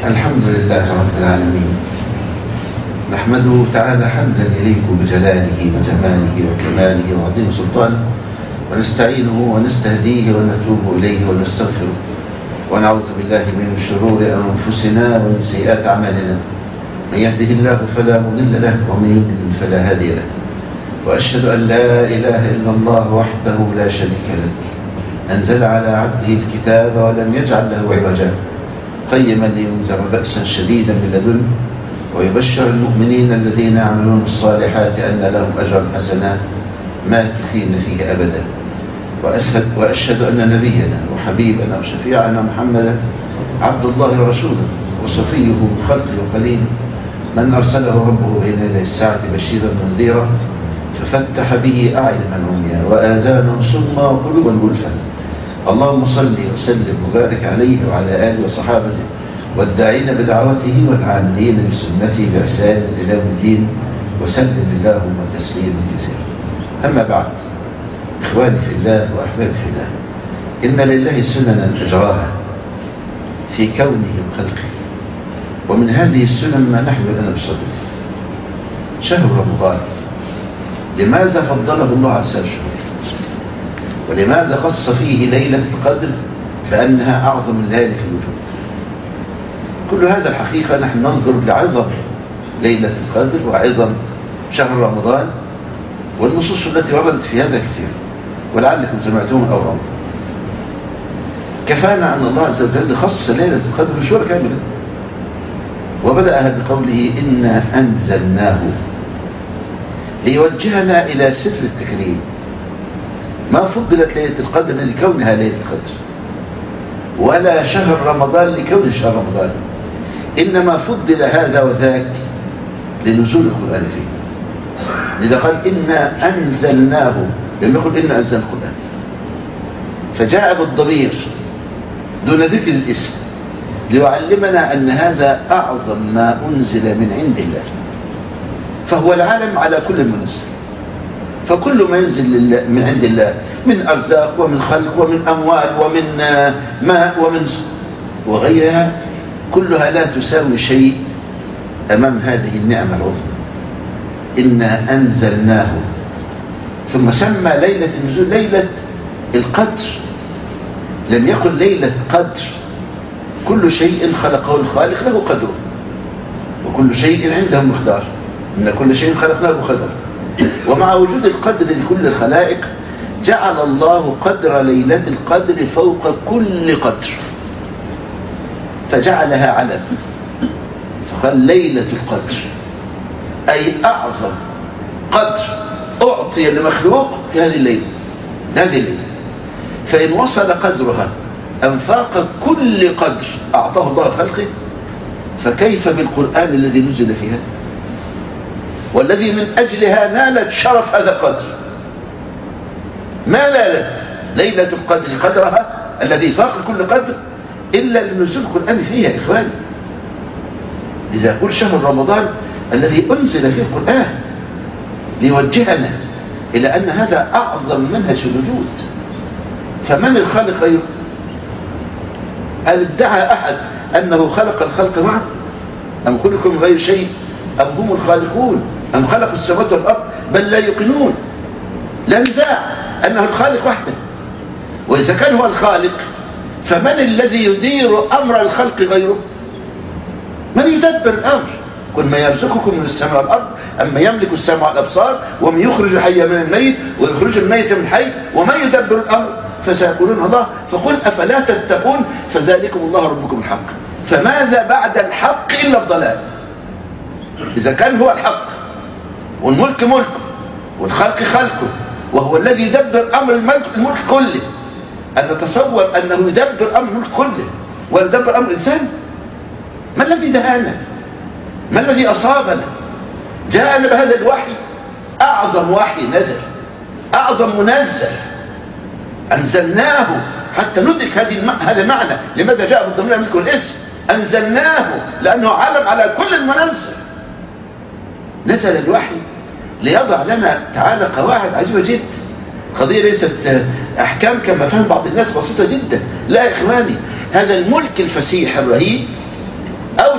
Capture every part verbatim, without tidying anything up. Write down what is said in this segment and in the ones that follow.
الحمد لله رب العالمين، نحمده تعالى حمدا يليق بجلاله وجماله وكماله وعظيم سلطانه، ونستعينه ونستهديه ونتوب إليه ونستغفره، ونعوذ بالله من شرور أنفسنا ومن سيئات أعمالنا. من يهده الله فلا مضل له ومن يضلل فلا هادي له، وأشهد أن لا إله إلا الله وحده لا شريك له، أنزل على عبده الكتاب ولم يجعل له عوجا، قيما لينذر بأسا شديدا من لدنه ويبشر المؤمنين الذين يعملون الصالحات أن لهم أجرا حسنا ماكثين فيه أبدا. وأشهد أن نبينا وحبيبنا وشفيعنا محمدا عبد الله ورسوله وصفيه من خلقه وقليله، من أرسله ربه بين يدي الساعة بشيرا ونذيرا، ففتح به أعينا عميا وآذانا صما وقلوبا غلفا. اللهم صل وسلم وبارك عليه وعلى آله وصحابته والداعين بدعوته والعاملين بسنته بإحسان إلى يوم الدين، وسلم اللهم تسليما كثيرا. أما بعد، إخواني في الله وأحبابي في الله، إن لله سننا أجراها في كونه وخلقه، ومن هذه السنن ما نحن الآن بصدده. شهر رمضان لماذا فضله الله على سائر الشهور؟ ولماذا خص فيه ليلة القدر بأنها أعظم الليالي في الوجود؟ كل هذا الحقيقة نحن ننظر لعظم ليلة القدر وعظم شهر رمضان، والنصوص التي وردت في هذا كثير، ولعلكم سمعتم أو رأوا. كفانا أن الله عز وجل خص ليلة القدر بشهور كاملة، وبدأها بقوله إنا أنزلناه، ليوجهنا إلى سر التكريم. ما فضلت ليلة القدر لكونها ليلة القدر، ولا شهر رمضان لكون شهر رمضان، إنما فضل هذا وذاك لنزول القرآن فيه. لذا قال إنا أنزلناه، لم يقل إنا أنزلنا القرآن، فجاء بالضمير دون ذكر الاسم ليعلمنا أن هذا أعظم ما أنزل من عند الله، فهو العالم على كل منزل. فكل ما ينزل من عند الله من أرزاق ومن خلق ومن أموال ومن ماء ومن وغيرها، كلها لا تساوي شيء أمام هذه النعمة العظمى. إنا أنزلناه، ثم سمى ليلة النزول ليلة القدر، لم يقل ليلة قدر. كل شيء خلقه الخالق له قدره، وكل شيء عنده مقدار، إن كل شيء خلقناه بقدر. ومع وجود القدر لكل الخلائق جعل الله قدر ليلة القدر فوق كل قدر، فجعلها علم، فقال ليلة القدر، أي أعظم قدر أعطي لمخلوق في هذه الليلة هذه الليلة. فإن وصل قدرها أنفاق كل قدر أعطاه الله خلقه، فكيف بالقرآن الذي نزل فيها والذي من أجلها نالت شرف هذا القدر؟ ما نالت ليلة القدر قدرها الذي فاق كل قدر إلا لنزول القرآن فيها يا إخواني. لذا يقول شهر رمضان الذي أنزل فيه القرآن ليوجهنا إلى أن هذا أعظم منهج الوجود. فمن الخالق غيره؟ هل ادعى أحد أنه خلق الخلق معه؟ أم كلكم غير شيء؟ أم هم الخالقون؟ أم خلق السماوات والأرض؟ بل لا يقنون. لا نزاع أنه الخالق وحده. وإذا كان هو الخالق، فمن الذي يدير أمر الخلق غيره؟ من يدبر الأمر؟ قل ما يرزقكم من السماء والأرض أما يملك السمع والأبصار ومن يخرج الحي من الميت ويخرج الميت من الحي ومن يدبر الأمر؟ فسيقولون الله. فقل أفلا تتقون؟ فذلكم الله ربكم الحق، فماذا بعد الحق إلا الضلال؟ إذا كان هو الحق والملك ملكه والخلق خلقه، وهو الذي يدبر أمر الملك, الملك كله، أن نتصور أنه يدبر أمر الملك كله ويدبر أمر الإنسان؟ ما الذي دهانا؟ ما الذي أصابنا؟ جاءنا بهذا الوحي، أعظم وحي نزل، أعظم منزل أنزلناه، حتى ندرك هذه الم... هذا المعنى. لماذا جاء بالضمير نذكر الاسم؟ أنزلناه لأنه علم على كل المنزل. نزل الوحي ليضع لنا تعالى قواعد عجيبة جدا. قضية ليست أحكام كما فهم بعض الناس بسيطة جدا، لا يا إخواني، هذا الملك الفسيح الرهيب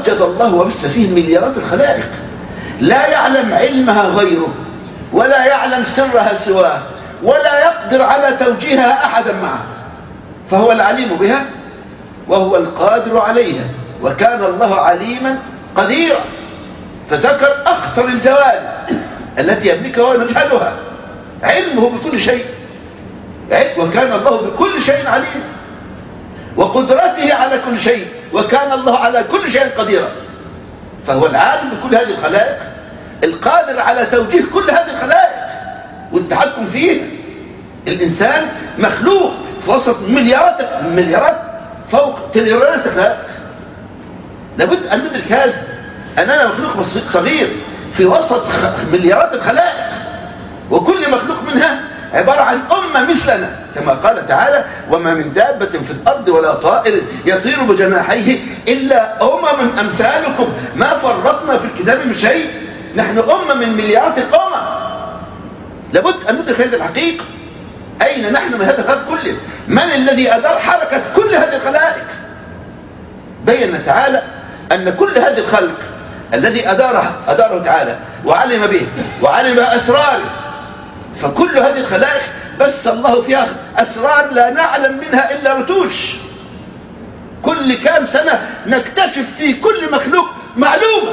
وجد الله وبث فيه مليارات الخلائق لا يعلم علمها غيره ولا يعلم سرها سواه ولا يقدر على توجيهها أحدا معه، فهو العليم بها وهو القادر عليها، وكان الله عليما قديرا. فذكر أخطر الجوانب التي يملكها ويجهلها، علمه بكل شيء، وكان الله بكل شيء عليم، وقدرته على كل شيء، وكان الله على كل شيء قديرا. فهو العالم بكل هذه الخلائق، القادر على توجيه كل هذه الخلائق والتحكم فيها. الإنسان مخلوق في وسط مليارات مليارات فوق تريليونات الخلائق. لابد أن ندرك هذا، أننا مخلوق صغير في وسط مليارات الخلائق، وكل مخلوق منها عبارة عن أمة مثلنا، كما قال تعالى: وما من دابة في الأرض ولا طائر يطير بجناحيه إلا أمم أمثالكم ما فرطنا في الكتاب من شيء. نحن أمة من مليارات الأمم. لابد أن ندرك هذه الحقيقة. أين نحن من هذا الخلق كله؟ من الذي أدار حركة كل هذه الخلائق؟ بين تعالى أن كل هذه الخلق الذي أدارها أداره تعالى وعلم به وعلم أسراره، فكل هذه الخلائق بث الله فيها أسرار لا نعلم منها إلا رتوش. كل كام سنة نكتشف في كل مخلوق معلومة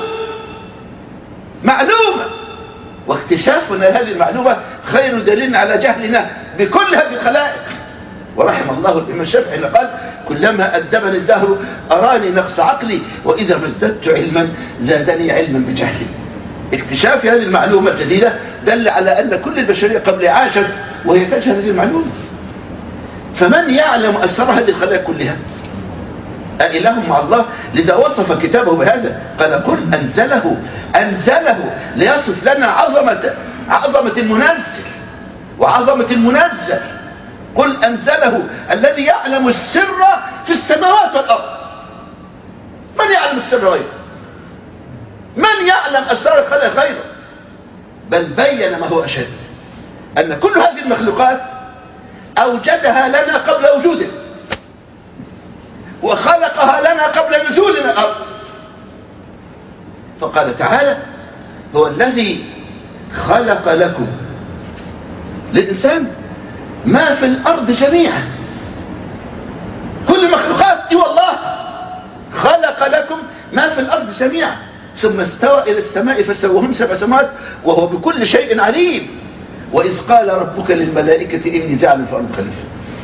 معلومة واكتشافنا هذه المعلومة خير دليل على جهلنا بكل هذه الخلائق. ورحم الله الإمام الشافعي قال: كلما أدبني الدهر أراني نقص عقلي، وإذا ما ازددت علما زادني علما بجهلي. اكتشاف هذه المعلومة الجديدة دل على أن كل البشرية قبل عاشت وهي تجهل هذه المعلومة. فمن يعلم أسرار هذه الخلائق كلها؟ أإله مع الله؟ لذا وصف كتابه بهذا، قال: قل أنزله أنزله ليصف لنا عظمة عظمة المنزل وعظمة المنزل. قل أنزله الذي يعلم السر في السماوات والأرض. من يعلم السر غيره؟ من يعلم أسرار الخلق غيره؟ بل بين ما هو أشد، أن كل هذه المخلوقات أوجدها لنا قبل وجودنا، وخلقها لنا قبل نزولنا الأرض. فقال تعالى: هو الذي خلق لكم للإنسان ما في الأرض جميعا. كل المخلوقات والله خلق لكم ما في الأرض جميعا، ثم استوى إلى السماء فسوهن سبع سماوات وهو بكل شيء عليم. وإذ قال ربك للملائكة إني جاعل في الأرض خليفة.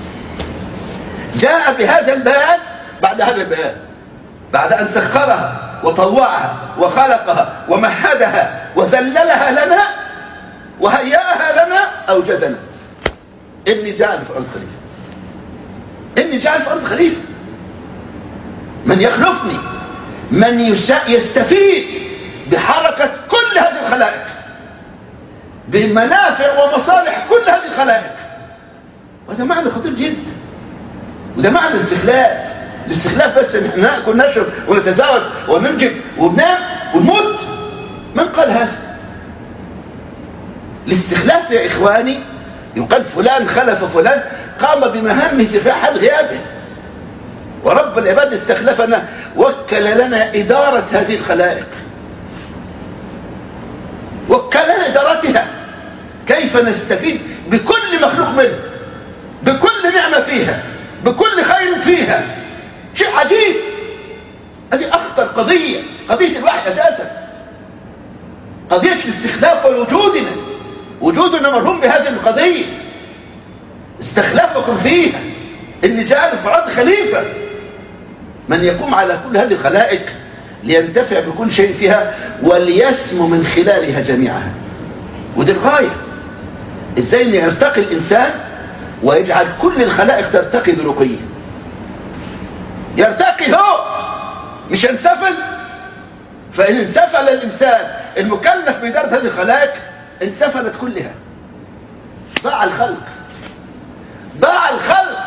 جاء بهذا البيان بعد هذا البيان، بعد أن سخرها وطوعها وخلقها ومهدها وذللها لنا وهيأها لنا، أوجدنا: إني جاعل في الأرض خليفة. إني جاعل في الأرض خليفة. من يخلفني، من يستفيد بحركة كل هذه الخلائق، بمنافع ومصالح كل هذه الخلائق. وهذا معنى خطير جدا، وده معنى الاستخلاف. الاستخلاف بس ان احنا ناكل نشرب ونتزوج وننجب وننام ونموت. من قال هذا؟ الاستخلاف يا إخواني يقال فلان خلف فلان قام بمهامه في حال غيابه، ورب العباد استخلفنا وكل لنا إدارة هذه الخلائق، وكل لنا إدارتها، كيف نستفيد بكل مخلوق منه، بكل نعمة فيها، بكل خير فيها. شيء عجيب. هذه أخطر قضية، قضية الوحي أساسا، قضية الاستخلاف ووجودنا. وجودنا مرهون بهذه القضية، استخلافكم فيها. إن جعل في الأرض خليفة، من يقوم على كل هذه الخلائق لينتفع بكل شيء فيها وليسمو من خلالها جميعها. ودي الغاية. إزاي أن يرتقي الإنسان ويجعل كل الخلائق ترتقي برقيه، يرتقي هو، مش ينسفل. فإن انسفل الإنسان المكلف بإدارة هذه الخلائق انسفلت كلها، ضاع الخلق، ضاع الخلق.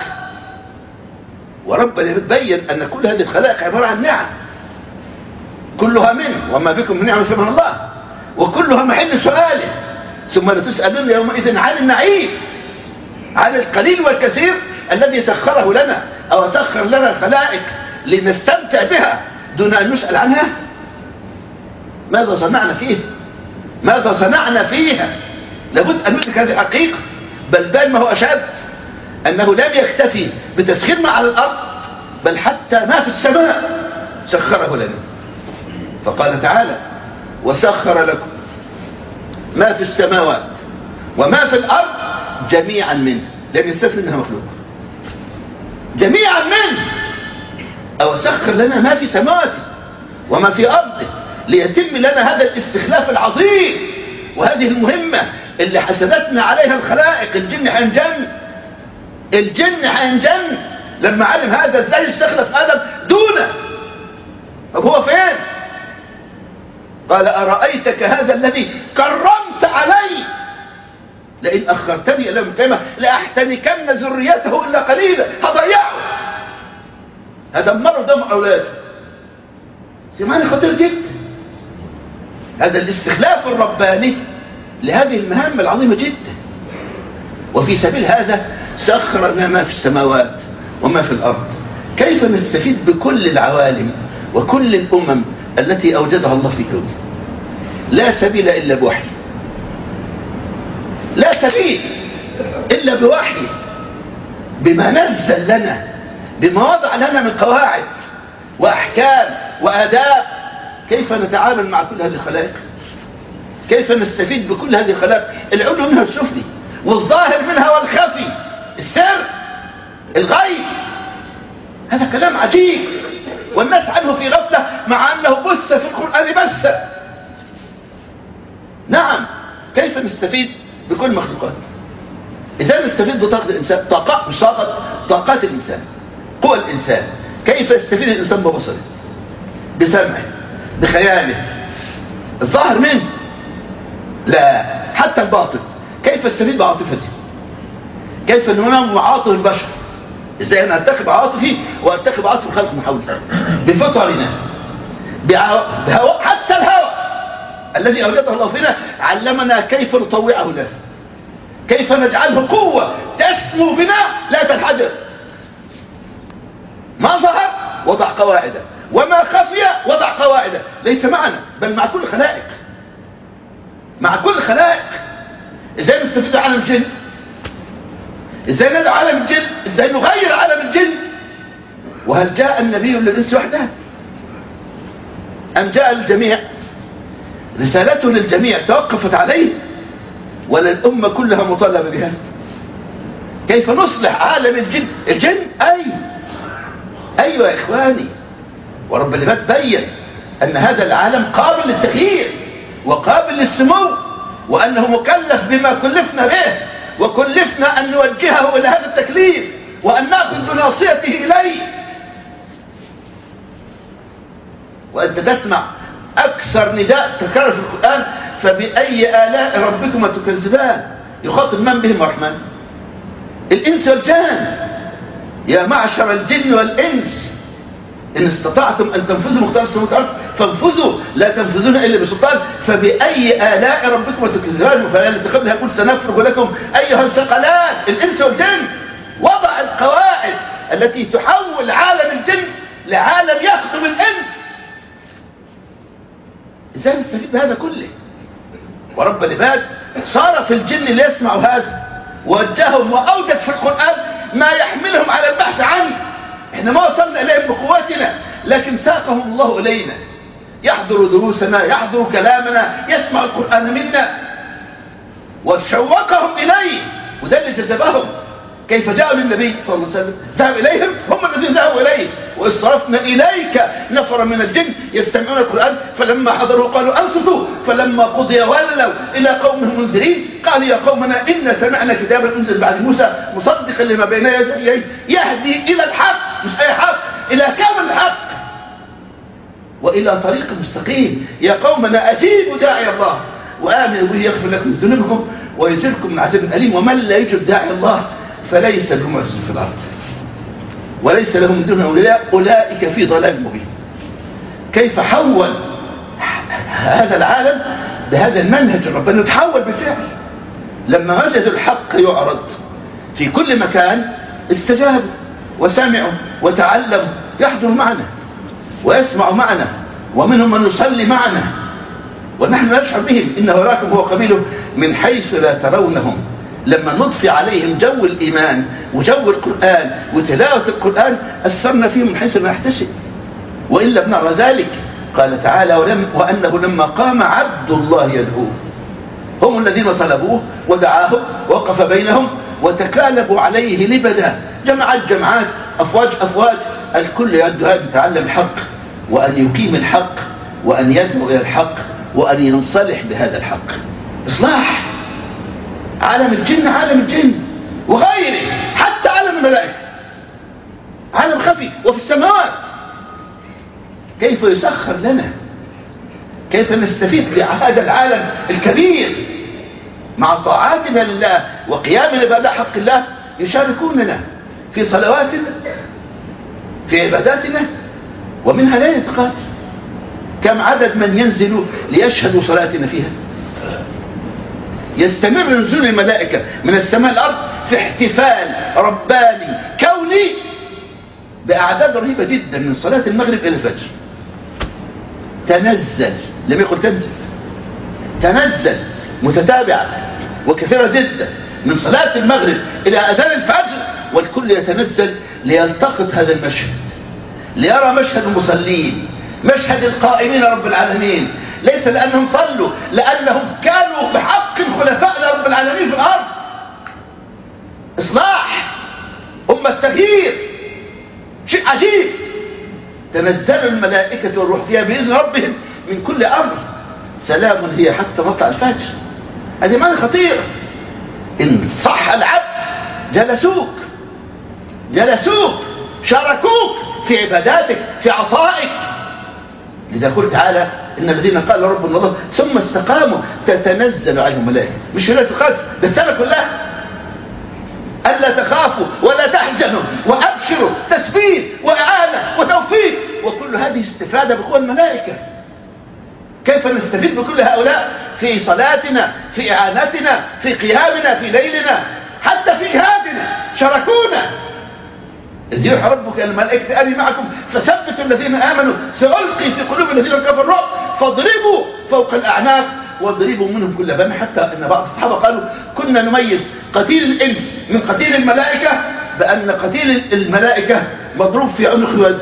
وربنا يبين أن كل هذه الخلائق عبارة عن نعم، كلها منه، وما بكم من نعمة فمن الله، وكلها محل سؤاله. ثم لتسألن يومئذ عن النعيم، عن القليل والكثير الذي سخره لنا، أو سخر لنا الخلائق لنستمتع بها دون أن نسأل عنها؟ ماذا صنعنا فيها؟ ماذا صنعنا فيها؟ لابد أن ندرك هذه الحقيقة. بل بل ما هو أشد، أنه لم يكتفي بتسخير ما على الأرض، بل حتى ما في السماء سخره لنا. فقال تعالى: وسخر لكم ما في السماوات وما في الأرض جميعا منه. لم يستثني منها مخلوق، جميعا منه. أو سخر لنا ما في سماواته وما في أرضه ليتم لنا هذا الاستخلاف العظيم وهذه المهمة اللي حسدتنا عليها الخلائق. الجن حينجن، الجن حينجن لما علم هذا ازاي استخلف آدم دونه. طب هو فين؟ قال: أرأيتك هذا الذي كرمت علي لئن أخرتني إلى يوم القيامة لأحتنكن ذريته إلا قليلا. هضيعه، هدمره دم أولاده. سمعني خطير جدا هذا الاستخلاف الرباني لهذه المهمة العظيمة جدا. وفي سبيل هذا سخر لنا ما في السماوات وما في الأرض. كيف نستفيد بكل العوالم وكل الأمم التي أوجدها الله في كونه؟ لا سبيل إلا بوحي، لا سبيل إلا بوحي، بما نزل لنا، بما وضع لنا من قواعد وأحكام وآداب. كيف نتعامل مع كل هذه الخلائق؟ كيف نستفيد بكل هذه الخلائق؟ العلو منها السفلي والظاهر منها والخفي، السر، الغيب. هذا كلام عجيب والناس عنه في غفلة، مع أنه بث في القرآن بث. نعم، كيف نستفيد بكل المخلوقات؟ إذا نستفيد بطاقة الإنسان، طاقات مش طاقة، طاقات الإنسان، قوى الإنسان. كيف يستفيد الإنسان ببصره، بسمعه، بخياله، الظاهر منه؟ لا، حتى الباطن. كيف يستفيد بعاطفته؟ كيف ننام عاطف البشر؟ ازاي انا ارتكب عاطفي وارتكب عاطف الخلق من حولي بفطرنا، بهواء، حتى الهوى الذي اوجده الله فينا علمنا كيف نطوعه له، كيف نجعله قوة تسمو بنا لا تنحدر. ما ظهر وضع قواعده، وما خفي وضع قواعده، ليس معنا بل مع كل الخلائق، مع كل الخلائق. ازاي نستفيد عالم الجن؟ ازاي ندعو عالم الجن؟ ازاي نغير عالم الجن؟ وهل جاء النبي للإنس وحده أم جاء للجميع؟ رسالته للجميع توقفت عليه ولا الأمة كلها مطالبة بها؟ كيف نصلح عالم الجن؟ الجن أيوة أيوة يا إخواني. ورب العباد بين أن هذا العالم قابل للتغيير وقابل للسمو، وأنه مكلف بما كلفنا به، وكلفنا أن نوجهه إلى هذا التكليف وأن نأخذ بناصيته إليه. وأنت تسمع أكثر نداء تكرر في القرآن: فبأي آلاء ربكما تكذبان. يخاطب من بهم الرحمن؟ الإنس والجان. يا معشر الجن والإنس إن استطعتم أن تنفذوا مختار السماوات والأرض فانفذوا لا تنفذون إلا بسلطان. فبأي آلاء ربكما تكذبان. فالآية قبلها يقول: سنفرغ لكم أيها الثقلان. الإنس والجن وضع القواعد التي تحول عالم الجن لعالم يخدم الإنس. إزاي نستفيد بهذا كله؟ ورب العباد صار في الجن اللي يسمعوا هذا ووجههم وأوجد في القرآن ما يحملهم على البحث عنه. احنا ما وصلنا إليهم بقوتنا، لكن ساقهم الله إلينا، يحضر دروسنا، يحضر كلامنا، يسمع القرآن منا، وشوقهم إليه. وده اللي جذبهم. كيف جاءوا للنبي صلى الله عليه وسلم؟ ذهب إليهم، هم الذين ذهبوا إليه. وإذ صرفنا إليك نفر من الجن يستمعون القرآن فلما حضروا قالوا أنصتوا فلما قضي ولوا إلى قومهم منذرين قالوا يا قومنا إن سمعنا كتابا أنزل بعد موسى مصدقا لما بين يديه يهدي إلى الحق، مش أي حق، إلى كامل الحق وإلى طريق مستقيم. يا قومنا أجيبوا داعي الله وآمنوا به يغفر لكم ذنوبكم ويجركم من عذاب أليم. ومن لا يجب داعي الله فليس له معجز في الأرض وليس لهم من دونه أولياء أولئك في ضلال مبين. كيف حول هذا العالم بهذا المنهج الرباني؟ نتحول بالفعل. لما وجدوا الحق يعرض في كل مكان استجابوا وسمعوا وتعلموا، يحضر معنا ويسمع معنا، ومنهم من يصلي معنا، ونحن نشعر بهم إنه يراكم هو قبيله من حيث لا ترونهم. لما نضفي عليهم جو الإيمان وجو القرآن وتلاوة القرآن أثرنا فيهم من حيث لا نحتسب، وإلا بنرى ذلك. قال تعالى ولم وأنه لما قام عبد الله يدعوه، هم الذين طلبوه ودعاهم ووقف بينهم وتكالبوا عليه لبدا، جماعات جماعات، أفواج أفواج، الكل يدعو أن يتعلم الحق وأن يقيم الحق وأن يدعو إلى الحق وأن ينصلح بهذا الحق. إصلاح عالم الجن، عالم الجن وغيره، حتى عالم الملائكة، عالم خفي وفي السماوات. كيف يسخر لنا، كيف نستفيد بهذا العالم الكبير مع طاعاتنا لله وقيامنا بأداء حق الله. يشاركوننا في صلواتنا، في عباداتنا، ومنها لا يتقاتل. كم عدد من ينزل ليشهدوا صلاتنا فيها؟ يستمر نزول الملائكة من السماء الأرض في احتفال رباني كوني بأعداد رهيبة جدا من صلاة المغرب إلى الفجر. تنزل، لم يقل تنزل، تنزل متتابعة وكثيرة جدا من صلاة المغرب إلى أذان الفجر، والكل يتنزل ليلتقط هذا المشهد، ليرى مشهد المصلين، مشهد القائمين رب العالمين، ليس لأنهم صلوا، لأنهم كانوا بحق خلفاء رب العالمين في الأرض. إصلاح أمة تغيير، شيء عجيب. تنزل الملائكة والروح فيها بإذن ربهم من كل أمر، سلام هي حتى مطلع الفجر. هذه معنى خطير. إن صح العبد جلسوك جلسوك شاركوك في عباداتك، في عطائك. لذا قل تعالى إن الذين قالوا ربنا الله ثم استقاموا تتنزل عليهم الملائكة، مش في ليلة القدر، ده السنة كلها. ألا تخافوا ولا تحزنوا وأبشروا، تثبيت وإعانة وتوفيق، وكل هذه استفادة بقوى الملائكة. كيف نستفيد بكل هؤلاء في صلاتنا، في إعانتنا، في قيامنا، في ليلنا، حتى في جهادنا شاركونا. إذ يوحى ربك إلى الملائكة أني معكم فثبتوا الذين آمنوا سألقي في قلوب الذين كفروا الرعب فاضربوا فوق الأعناق واضربوا منهم كل بان. حتى أن بعض الصحابة قالوا كنا نميز قتيل الإنس من قتيل الملائكة بأن قتيل الملائكة مضروب في عنق وجه،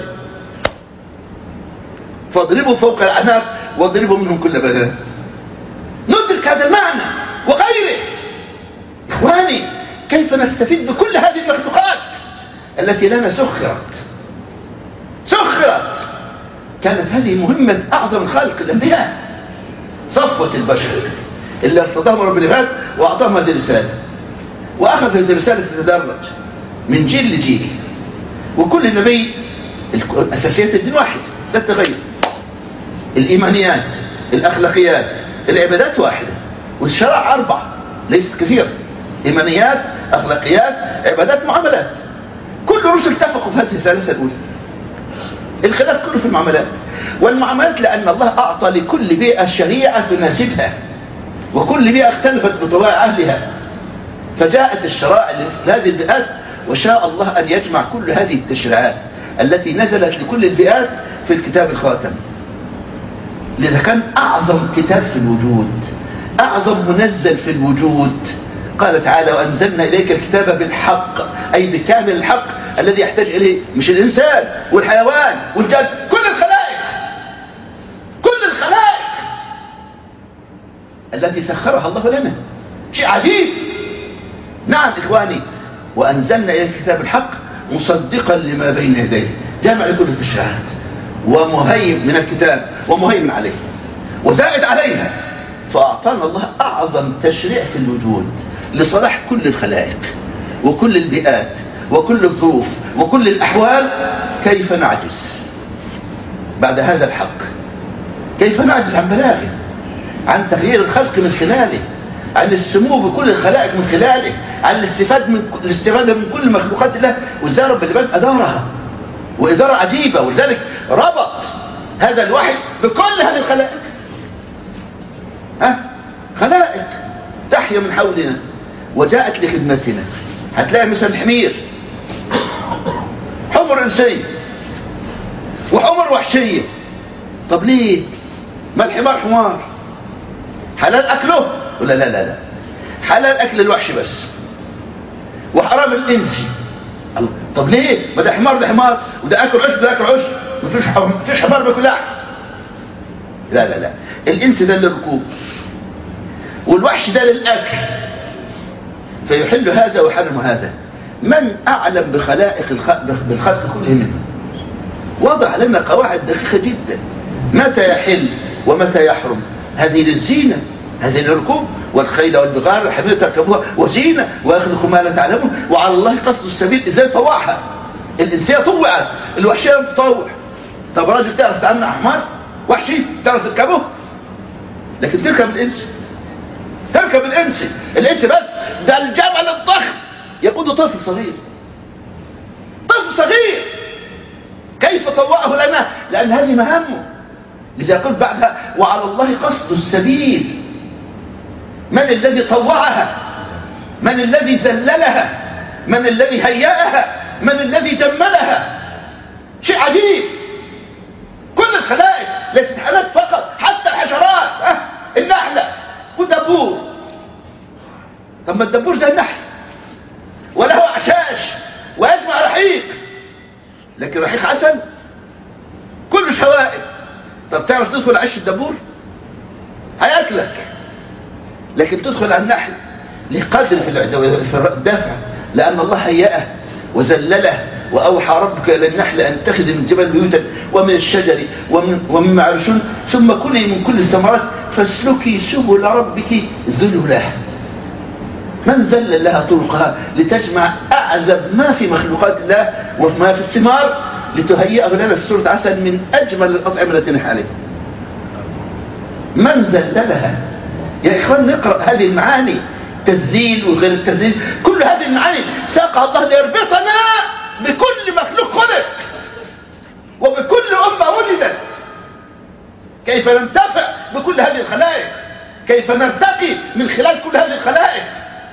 فاضربوا فوق الأعناق واضربوا منهم كل بنان. ندرك هذا المعنى وغيره. إخواني، كيف نستفيد بكل هذه المخلوقات التي لنا سخرت سخرت كانت هذه مهمة أعظم خالق الأنبياء، صفوة البشر اللي ارتضاهم رب العباد وأعطاهم هذه الرسالة، وأخذ هذه الرسالة تتدرج من جيل لجيل. وكل نبي أساسيات الدين واحد لا تغير، الإيمانيات، الأخلاقيات، العبادات واحدة، والشرائع أربعة ليست كثيرة: إيمانيات، أخلاقيات، عبادات، معاملات. كل الرسل اتفقوا في هذه الثلاثة الأولى. الخلاف كله في المعاملات، والمعاملات لأن الله أعطى لكل بيئة شريعة تناسبها، وكل بيئة اختلفت بطباع أهلها، فجاءت الشرائع لهذه البيئات، وشاء الله أن يجمع كل هذه التشريعات التي نزلت لكل البيئات في الكتاب الخاتم. لذا كان أعظم كتاب في الوجود، أعظم منزل في الوجود. قال تعالى وأنزلنا إليك الكتاب بالحق، أي بكامل الحق الذي يحتاج إليه مش الإنسان والحيوان والجن، كل الخلائق، كل الخلائق التي سخرها الله لنا. شيء عجيب. نعم إخواني، وأنزلنا إليك الكتاب الحق مصدقا لما بين يديه، جامع لكل التشريعات ومهيم من الكتاب ومهيمن عليه وزائد عليها. فأعطانا الله أعظم تشريع في الوجود لصلاح كل الخلائق وكل البيئات وكل الظروف وكل الأحوال. كيف نعجز بعد هذا الحق؟ كيف نعجز عن بلاغه، عن تغيير الخلق من خلاله، عن السمو بكل الخلائق من خلاله، عن الاستفادة من, الاستفادة من كل مخلوقات الله. وإزاي رب العباد أدارها وإدارة عجيبة، ولذلك ربط هذا الوحي بكل هذه الخلائق. ها؟ خلائق تحيا من حولنا وجاءت لخدمتنا. هتلاقي مثلا حمير، حمر إنسي وحمر وحشية. طب ليه؟ ما الحمار حمار حلال أكله ولا لا لا لا؟ حلال أكل الوحش بس، وحرام الإنسي. طب ليه؟ ما ده حمار ده حمار، وده أكل عشب ده أكل عشب، مفيش مفيش حمار بياكل لحم. لا لا لا، الإنس ده للركوب والوحش ده للأكل، فيحل هذا ويحرم هذا. من أعلم بخلائق الخلق بالخلق كلهم وضع لنا قواعد دقيقة جدا، متى يحل ومتى يحرم. هذه للزينة، هذه للركوب، والخيل والبغال الحمير تركبوها وزينة ويخلق ما لا تعلمون، وعلى الله قصد السبيل. ازاي طوعها؟ الإنسية طوعت، الوحشية لم تطوع. طب راجل تعرف تتعامل مع حمار وحشي تعرف تركبه؟ لكن تركب الإنس، تركب الإنس الإنس بس. ده الجبل الضخم يقود طفل صغير، طفل صغير، كيف طوعه لنا؟ لأن هذه مهمه. لذا قلت بعدها وعلى الله قصد السبيل. من الذي طوعها؟ من الذي ذللها؟ من الذي هيأها؟ من الذي جملها؟ شيء عجيب. كل الخلائق ليست حالات فقط، حتى الحشرات، أه؟ النحلة والدبور. طب ما الدبور زي النحل وله أعشاش ويجمع رحيق، لكن رحيق عسل كله شوائب. طب تعرف تدخل عش الدبور هياكلك، لكن تدخل على النحل لقدر في الدافع، لأن الله هيأه وزلله. وأوحى ربك إلى النحل أن تتخذ من جبل بيوتا ومن الشجر ومن ومما يعرشون ثم كلي من كل الثمرات فاسلكي سبل ربك ذللا. من ذلل لها طرقها لتجمع أعزب ما في مخلوقات الله وما في الثمار لتهيئه لنا في سورة عسل من أجمل الأطعمة التي نحن عليها. من ذللها؟ يا إخوان نقرأ هذه المعاني، تذليل وغير التذليل، كل هذه المعاني ساقها الله ليربطنا بكل مخلوق خلق وبكل أمة وجدت. كيف ننتفع بكل هذه الخلائق، كيف نرتقي من خلال كل هذه الخلائق.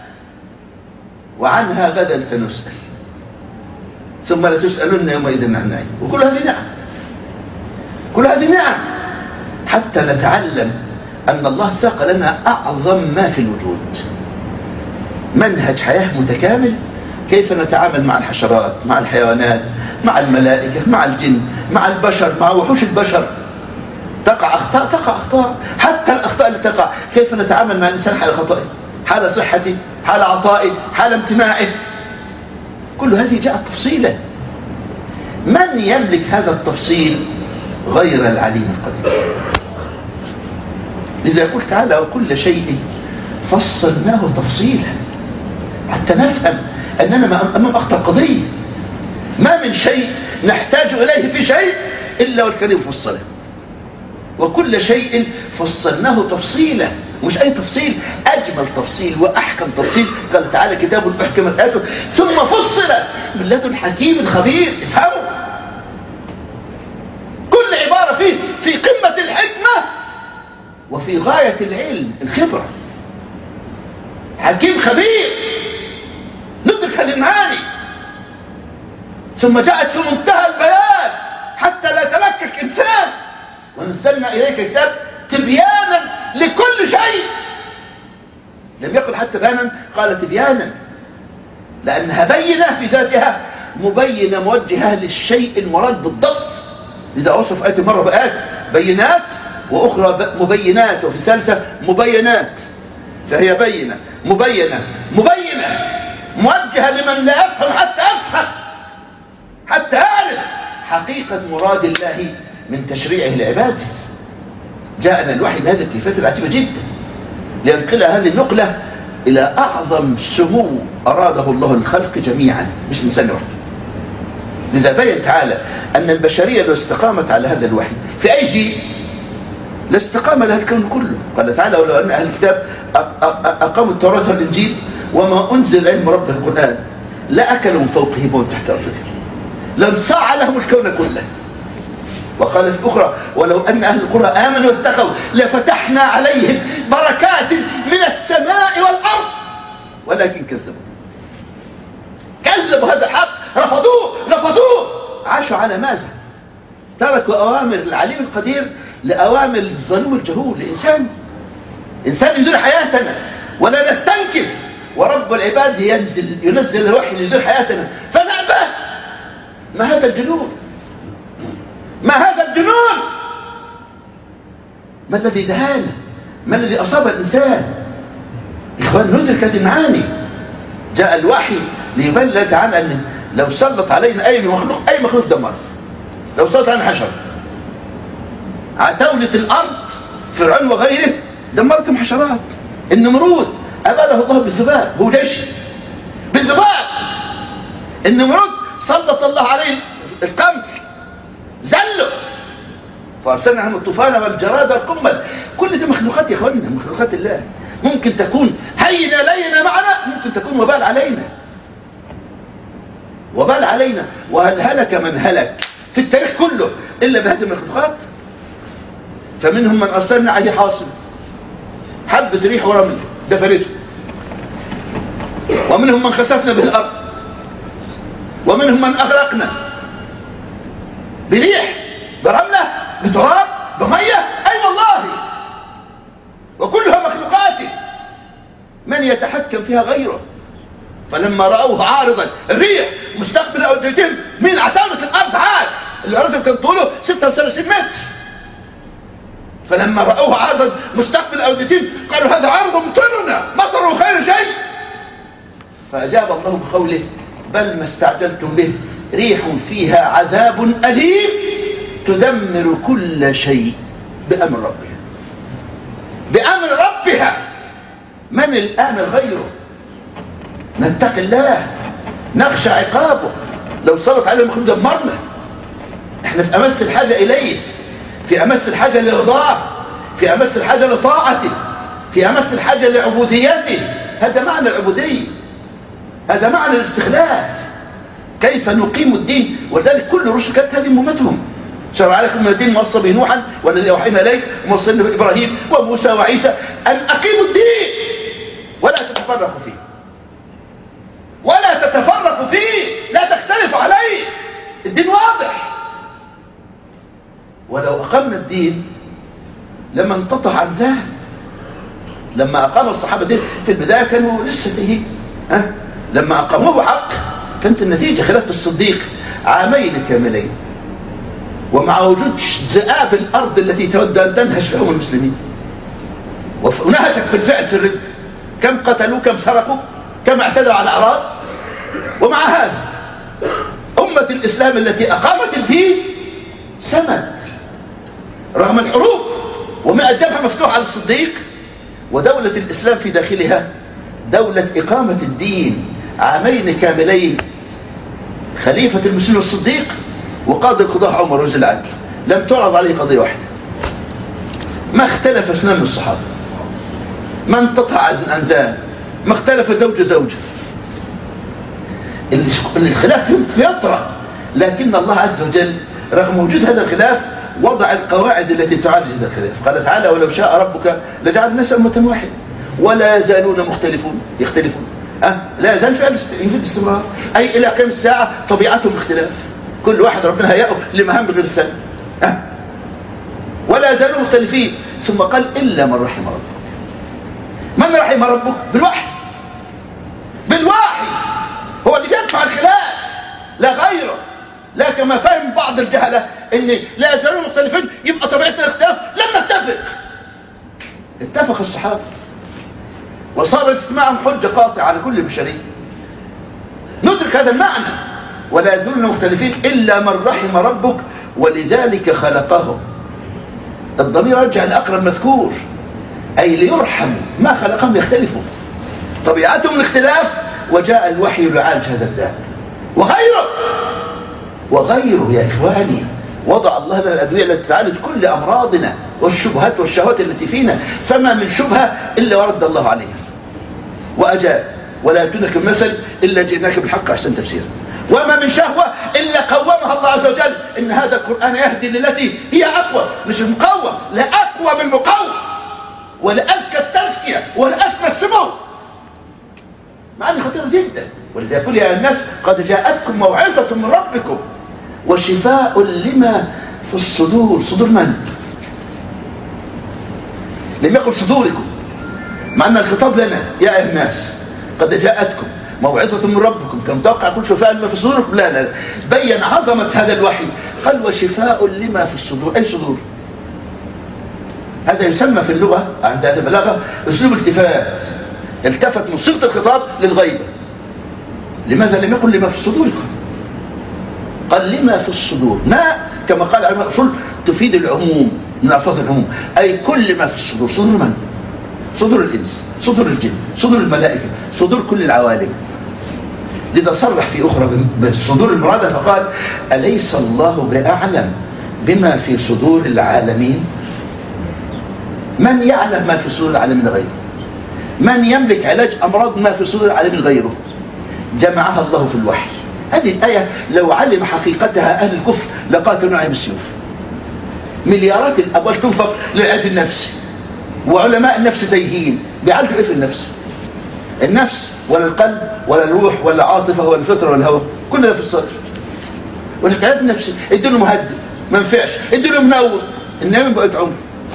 وعنها غدا سنسأل ثم لتسألن يومئذ عن النعيم. وكل هذه نعم، كل هذه نعم حتى نتعلم أن الله ساق لنا أعظم ما في الوجود، منهج حياة متكامل. كيف نتعامل مع الحشرات، مع الحيوانات، مع الملائكة، مع الجن، مع البشر، مع وحوش البشر. تقع أخطاء، تقع أخطاء، حتى الأخطاء اللي تقع كيف نتعامل مع الإنسان حال خطئه، حال صحته، حال عطائه، حال امتناعه. كل هذه جاءت تفصيلا. من يملك هذا التفصيل غير العليم القدير؟ لذا يقول تعالى وكل شيء فصلناه تفصيلا، حتى نفهم أننا أمام أخطر قضية. ما من شيء نحتاج إليه في شيء إلا والكريم فصله. وكل شيء فصلناه تفصيلا، مش أي تفصيل، أجمل تفصيل وأحكم تفصيل. قال تعالى كتاب أحكمت آياته ثم فصل من لدن حكيم خبير. افهموا كل عبارة فيه في قمة الحكمة وفي غاية العلم الخبرة. حكيم خبير، ندرك هذه المعاني. ثم جاءت في منتهى البيان حتى لا يتلكك إنسان. ونزلنا إليك كتاب تبيانا لكل شيء. لم يقل حتى بيانا، قال تبيانا، لأنها بينة في ذاتها، مبينة موجهة للشيء المراد بالضبط. إذا وصف آية مرة بآيات بينات وأخرى مبينات وفي ثالثة مبينات، فهي بينة مبينة مبينة موجهة لمن لا يفهم حتى أفهم، حتى أعرف حقيقة مراد الله من تشريعه لعباده. جاءنا الوحي بهذه الكيفية العجيبة جدا لينقلها هذه النقلة إلى أعظم سمو أراده الله الخلق جميعا، مش إنسان واحد. لذا بين تعالى أن البشرية لو استقامت على هذا الوحي في أي شيء لاستقام لها الكون كله. قال تعالى ولو أن أهل الكتاب أقاموا التوراة والإنجيل وما أنزل علم رب القرآن لأكلوا من فوقهم ومن تحت أرجلهم لانصاع لهم الكون كله. وقال في أخرى ولو أن أهل القرى آمنوا واتقوا لفتحنا عليهم بركات من السماء والأرض ولكن كذبوا كذبوا هذا الحق، رفضوه رفضوه عاشوا على ماذا؟ تركوا أوامر العليم القدير لأوامر الظلوم الجهول لإنسان إنسان يدير حياتنا ولا نستنكف، ورب العباد ينزل ينزل الوحي ليدير حياتنا فنأبى. ما هذا الجنون؟ ما هذا الجنون؟ ما الذي دهانا؟ ما الذي أصاب الإنسان؟ إخوان ندرك هذه المعاني. جاء الوحي ليبلغ عن أن لو سلط علينا أي مخلوق أي مخلوق دمر، لو سلط علينا حشر عتاولة الأرض فرعون وغيره دمرتهم حشرات. النمرود أباده الله بالذباب، هو جيش بالذباب. النمرود سلط الله عليه القمح زله فأرسلنا عنهم الطوفان والجراد والقمل. كل دي مخلوقات يا اخوانا، مخلوقات الله. ممكن تكون هينة لينة معنا، ممكن تكون وبال علينا، وبال علينا. وهل هلك من هلك في التاريخ كله إلا بهذه المخلوقات؟ فمنهم من أرسلنا عليه حاصب، حبة ريح ورمل دفنته، ومنهم من خسفنا به الأرض، ومنهم من أغرقنا بريح برملة بتراب بمية. أي والله، وكلها مخلوقاته من يتحكم فيها غيره. فلما رأوه عارضا الريح مستقبل أوديتهم من عتاولة الأرض عاد، الأرض كان طوله ستة وثلاثين متر، فلما رأوه عارضا مستقبل أوديتهم قالوا هذا عارض ممطرنا مطر خير شيء. فأجاب الله بقوله بل ما استعجلتم به ريح فيها عذاب أليم تدمر كل شيء بأمر ربها. بأمر ربها. من الآن غيره؟ نتقي الله، نخشى عقابه. لو صارت عليهم مخلوق دمرنا. احنا في أمس الحاجة إليه، في أمس الحاجة لرضاه، في أمس الحاجة لطاعته، في أمس الحاجة لعبوديته. هذا معنى العبودية، هذا معنى الاستخلاف. كيف نقيم الدين؟ ولذلك كل الرسل كانت هذه مهمتهم. شرع لكم من الدين موصى به نوحا والذي اوحينا اليك وموصينا بابراهيم وموسى وعيسى ان اقيموا الدين ولا تتفرقوا فيه، ولا تتفرقوا فيه، لا تختلفوا عليه. الدين واضح. ولو اقمنا الدين لما انقطع عن ذلك. لما اقام الصحابه دين في البدايه كانوا لسه تهي، ها لما اقاموه حق كانت النتيجه خلافه الصديق عامين كاملين، ومع وجود ذئاب الأرض التي تود أن تنهش لهم المسلمين، ونهشت بالفعل في الرد. كم قتلوا، كم سرقوا، كم اعتدوا على الأعراض. ومع هذا أمة الإسلام التي أقامت الدين سمت رغم الحروب، ومئة جبهة مفتوحة على الصديق. ودولة الإسلام في داخلها دولة إقامة الدين عامين كاملين. خليفة المسلمين الصديق وقاضي القضاء عمر رضي الله عنه لم تعرض عليه قضية واحدة. ما اختلف اثنان من الصحابة، ما انقطع عن ذلك، ما اختلف زوج زوجة. الخلاف يطرأ، لكن الله عز وجل رغم وجود هذا الخلاف وضع القواعد التي تعالج هذا الخلاف. قال تعالى ولو شاء ربك لجعل الناس أمة واحدة ولا يزالون مختلفون يختلفون. أه؟ لا يزال في الاستمرار، أي إلى قيام الساعة طبيعتهم اختلاف. كل واحد ربنا هيأه لمهام غير الثاني. أه؟ ولا يزالون مختلفين. ثم قال إلا من رحم ربك. من رحم ربك؟ بالوحي. بالوحي هو اللي يدفع الخلاف لا غيره. لا كما فهم بعض الجهلة ان لا يزالون مختلفين يبقى طبيعتنا الاختلاف. لم نتفق. اتفق الصحابة وصار اجتماعهم حجة قاطعة على كل البشرية. ندرك هذا المعنى. ولا يزالون مختلفين إلا من رحم ربك ولذلك خلقهم. الضمير رجع لأقرب مذكور، أي ليرحموا، ما خلقهم ليختلفوا، طبيعتهم الاختلاف. وجاء الوحي ليعالج هذا الداء. وغيره وغيره يا إخواني وضع الله لنا الأدوية التي تعالج كل أمراضنا والشبهات والشهوات التي فينا. فما من شبهة إلا ورد الله عليها وأجاب. ولا يأتونك المثل إلا جئناك بالحق أحسن تفسيرا. وما من شهوة إلا قومها الله عز وجل. إن هذا القرآن يهدي للتي هي أقوى، مش المقوم، لا أقوى من المقوم، ولا أزكى التزكية، ولا أسمى السمو. معاني خطيرة جدا. ولذا يقول يا الناس قد جاءتكم موعظة من ربكم وشفاء لما في الصدور. صدور من؟ لم يقل صدوركم، مع أن الخطاب لنا يا أيها الناس قد جاءتكم موعظة من ربكم كم توقع كل شفاء لما في صدوركم. لا لا بين عظمة هذا الوحي، قال وشفاء لما في الصدور. أي صدور؟ هذا يسمى في اللغة عند أهل البلاغة أسلوب التفات، التفت من صيغة الخطاب للغيبة. لماذا لم يقل لما في صدوركم؟ قال لما في الصدور. ما كما قال علماء الأصول تفيد العموم من ألفاظ العموم، أي كل ما في الصدور. صدور من؟ صدور الإنس، صدور الجن، صدور الملائكة، صدور كل العوالم. لذا صرح في أخرى بالصدور المرادة فقال أليس الله بأعلم بما في صدور العالمين؟ من يعلم ما في صدور العالمين غيره؟ من يملك علاج أمراض ما في صدور العالمين غيره؟ جمعها الله في الوحي. هذه الآية لو علم حقيقتها أهل الكفر لقاتلوا عليها بالسيوف. مليارات الأموال تنفق للعلاج النفسي، وعلماء النفس تايهين بيعالجوا ايه في النفس؟ النفس ولا القلب ولا الروح ولا العاطفة ولا الفطرة ولا الهوى، كل ده في الصدر. والعلاج النفسي ادوا له مهدئ ما نفعش، ادوا له منور، النايم بقت عمر.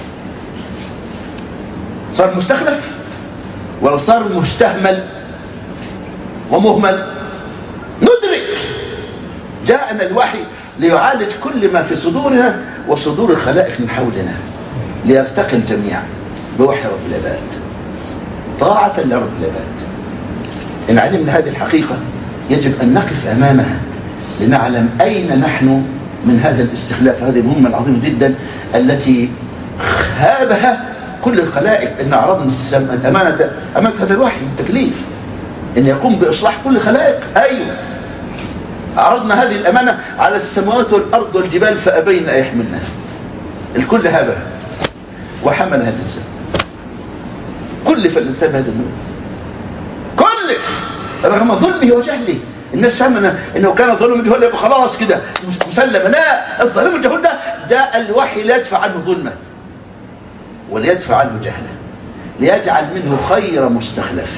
صار مستخلف ولا صار مستهمل ومهمل؟ ندرك جاءنا الوحي ليعالج كل ما في صدورنا وصدور الخلائق من حولنا، ليرتقي الجميع بوحي رب العباد طاعة لرب العباد. إن علمنا هذه الحقيقة يجب أن نقف أمامها لنعلم أين نحن من هذا الاستخلاف، هذه المهمة العظيمة جدا التي هابها كل الخلائق. إن عرضنا الأمانة أمانة هذا الوحي التكليف إن يقوم بإصلاح كل الخلائق. أيوة عرضنا هذه الأمانة على السماوات والأرض والجبال فأبين أن يحملنها، الكل هابها وحملها الإنسان. كلف الإنسان هذا النور، كلف رغم ظلمه وجهله. الناس فهمنا إنه كان ظلم الجهول يبقى خلاص كده مسلم. لا، الظلم الجهول ده ده الوحي ليدفع عنه ظلمه وليدفع عنه جهله، ليجعل منه خير مستخلف.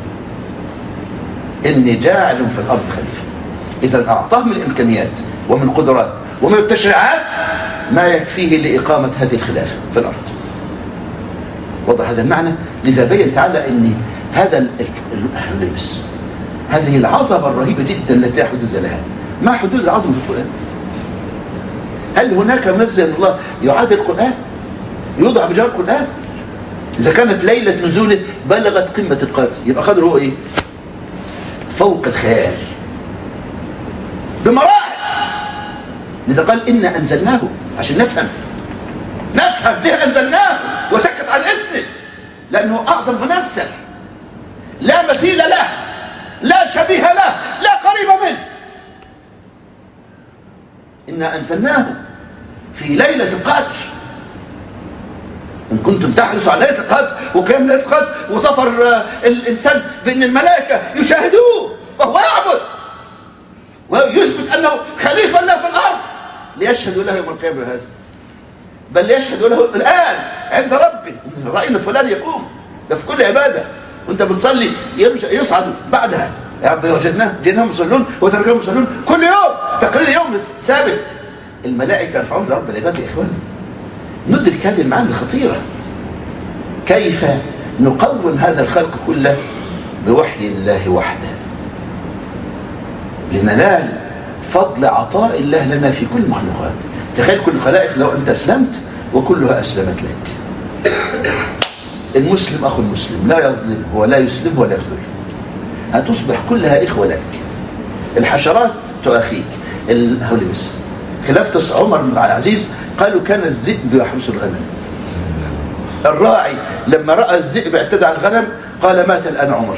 إني جاعل في الأرض خليفة. إذا أعطاه من الإمكانيات ومن القدرات ومن التشريعات ما يكفيه لإقامة هذه الخلافة في الأرض. وضع هذا المعنى. لذا بين تعالى أن هذا اللبس هذه العظمة الرهيبة جدا التي لا حدود لها. ما حدود العظمة في القرآن؟ هل هناك منزل الله يعادل القرآن يوضع بجوار القرآن؟ إذا كانت ليلة نزوله بلغت قمة القدر يبقى قدره هو إيه؟ فوق الخيال بمراحل. لذا قال إنا أنزلناه عشان نفهم نفهم ليه أنزلناه وسكت عن اسمه، لأنه أعظم منزل لا مثيل له لا شبيه له لا قريب منه. إنا أنزلناه في ليلة القدر. إن كنتم تحرصوا على ليلة القدر وقيام ليلة القدر وظفر الإنسان بأن الملائكة يشاهدوه وهو يعبد ويثبت أنه خليفة الله في الأرض ليشهدوا له يوم القيامة هذا، بل ليشهدوا له الآن عند ربه. رأينا فلان يقوم ده في كل عبادة وانت بتصلي يصعد بعدها يا رب وجدناه جئناهم يصلون وتركهم يصلون كل يوم تقرير يوم ثابت. الملائكة يرفعون لرب العباد يا إخواني. ندرك هذه المعاني الخطيرة. كيف نقوم هذا الخلق كله بوحي الله وحده لننال فضل عطاء الله لنا في كل المخلوقات. تخيل كل الخلائق لو أنت أسلمت وكلها أسلمت لك. المسلم أخو المسلم لا يظلم ولا يسلم ولا يخذل، هتصبح كلها إخوة لك. الحشرات تؤخيك. الهوليس خلافة عمر بن العزيز قالوا كان الذئب يحرس الغنم. الراعي لما رأى الذئب اعتدى على الغنم قال مات الآن عمر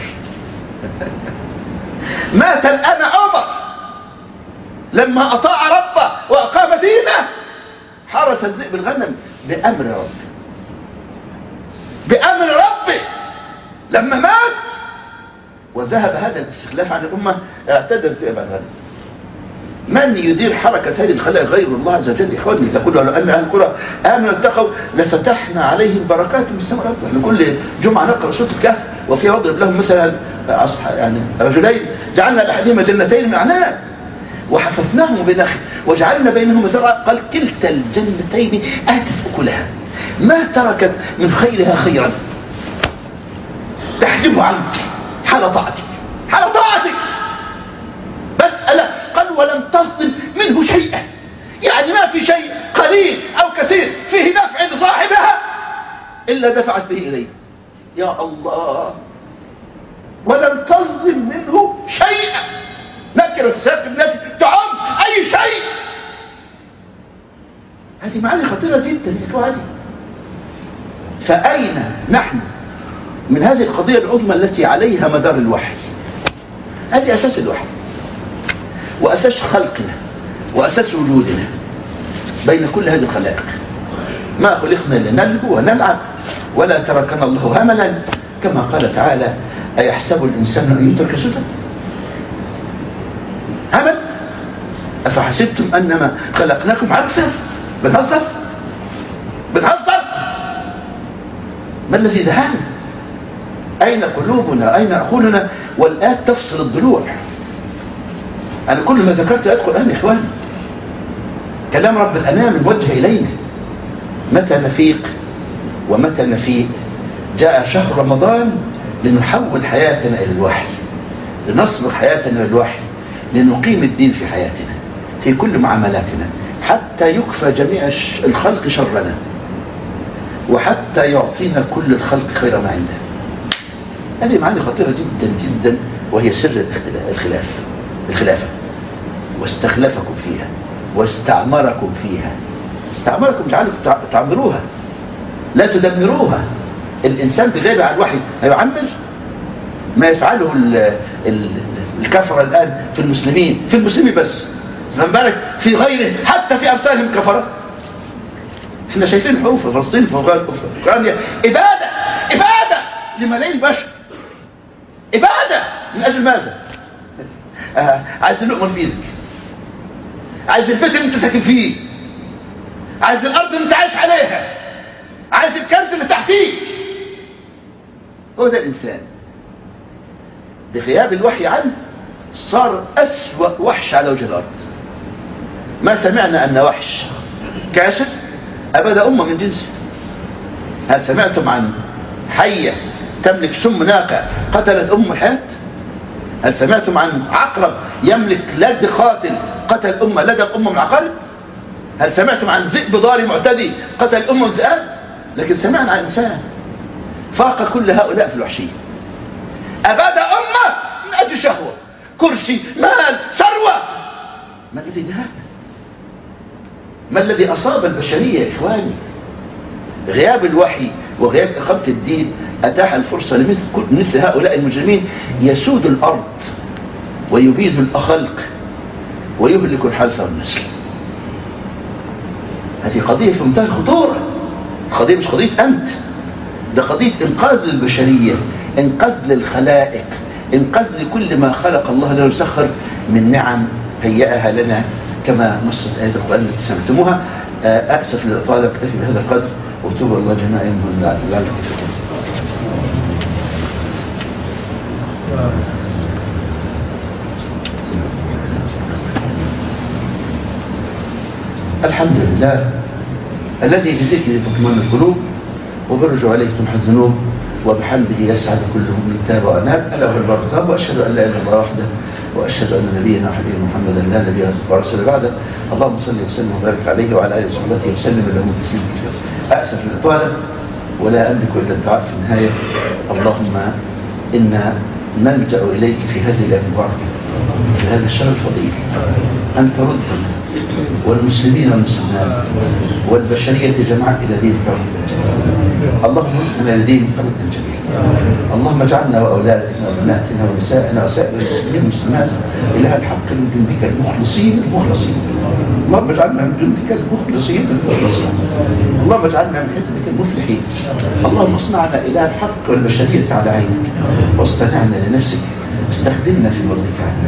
مات الآن عمر لما أطاع ربه وأقام دينه. حرس الذئب الغنم بأمر ربه بأمر ربه. لما مات وذهب هذا الاستخلاف عن الأمة اعتدى الذئب على الغنم. من يدير حركة هذه الخلائق غير الله عز وجل؟ إخواني إذا قلنا لو أن أهل القرى آمنوا اتقوا لفتحنا عليهم بركات من السماء والأرض. احنا كل جمعة نقرأ سورة الكهف وفيها واضرب لهم مثلا يعني رجلين جعلنا لأحدهما جنتين من أعناب وحففناهم بنخل وجعلنا بينهم زرعا قال كلتا الجنتين آتت أكلها ما تركت من خيرها خيرا تحجبه عنك حال طاعتك حال طاعتك بس ألا قال ولم تصدم منه شيئا، يعني ما في شيء قليل أو كثير فيه نفع لصاحبها إلا دفعت به إليه. يا الله، ولم تظلم منه شيئا، نكرة في سياق النفي تعم أي شيء. هذه معاني خطيرة جدا يا إخواني. فأين نحن من هذه القضية العظمى التي عليها مدار الوحي؟ هذه أساس الوحي وأساس خلقنا وأساس وجودنا بين كل هذه الخلائق. ما خلقنا لنلهو ونلعب ولا تركنا الله هملا، كما قال تعالى أيحسب الإنسان أن يترك سدى؟ همل؟ أفحسبتم أنما خلقناكم عبثا؟ بنهزر؟ بنهزر؟ ما الذي دهانا؟ أين قلوبنا؟ أين عقولنا؟ والآن تفصل الضلوع. أنا كل ما ذكرت آيات القرآن يا إخواني كلام رب الأنام موجه إلينا. متى نفيق ومتى نفيق؟ جاء شهر رمضان لنحول حياتنا إلى الوحي، لنصبغ حياتنا إلى الوحي، لنقيم الدين في حياتنا في كل معاملاتنا حتى يكفى جميع الخلق شرنا وحتى يعطينا كل الخلق خير ما عنده. هذه معاني خطيرة جدا جدا، وهي سر الخلاف الخلافة. واستخلفكم فيها واستعمركم فيها. استعمركم جعلكم تعمروها لا تدمروها. الإنسان بغيبة عن الوحي هيعمر؟ ما يفعله ال ال الكفرة الآن في المسلمين، في المسلمين بس، فما بالك في غيره، حتى في أمثالهم كفرة. احنا شايفين حروف في فلسطين في أوكرانيا إبادة إبادة لملايين البشر، إبادة من أجل ماذا؟ آه عايز اللقمة في ايدك، عايز البيت اللي انت ساكن فيه، عايز الأرض اللي انت عايش عليها، عايز الكنز اللي تحتيك. هو ده الإنسان. بغياب الوحي عنه صار أسوأ وحش على وجه الأرض. ما سمعنا أن وحش كاسر أبد أمة من جنسه. هل سمعتم عن حية تملك سم ناقة قتلت أم الحياة؟ هل سمعتم عن عقرب يملك لد قاتل قتل أمة لدى أمة من عقارب؟ هل سمعتم عن ذئب ضاري معتدي قتل أمة من ذئاب؟ لكن سمعنا عن إنسان فاق كل هؤلاء في الوحشية، أباد أمة من أجل شهوة، كرسي، مال، ثروة. ما الذي نهانا؟ ما الذي أصاب البشرية يا إخواني؟ غياب الوحي وغياب إقامة الدين أتاح الفرصة لمثل مثل هؤلاء المجرمين يسود الأرض ويبيد الأخلق ويهلك الحرث والنسل. هذه قضية في منتهى الخطورة. قضية مش قضية أنت، ده قضية إنقاذ للبشرية، إنقاذ للخلائق، إنقاذ لكل ما خلق الله لنا وسخر من نعم هيئها لنا كما نصت آيات القرآن التي سمعتموها. أأسف للإطالة، أكتفي بهذا القدر وتوب الله جميعا لعلك تفكرون. الحمد لله الذي بذكره تطمئن القلوب وبرجع عليه تمحى الذنوب وبحمده يسعد كل من تاب واناب. الا وهو البر التام، واشهد ان لا اله الا الله وحده واشهد ان نبينا وحبيبنا محمدا لا نبي ورسول بعده. اللهم صل وسلم وبارك عليه وعلى اله وصحبه وسلم لهم تسليما كثيرا. اسف للاطاله ولا املك الا الدعاء في النهايه. اللهم انا نلجا اليك في هذه الايام المباركه في هذا الشهر الفضيل ان تردنا والمسلمين والمسلمات والبشرية جمعاء إلى دين فرد. اللهم ردنا إلى دين فرد جميل. اللهم اجعلنا وأولادنا وبناتنا ونسائنا وسائر المسلمين والمسلمات إله الحق من جندك المخلصين المخلصين. اللهم اجعلنا من جندك المخلصين المخلصين. اللهم اجعلنا من حزبك المفلحين. اللهم اصنعنا إله الحق والبشرية على عينك واصطنعنا لنفسك، استخدمنا في مرضك عنا.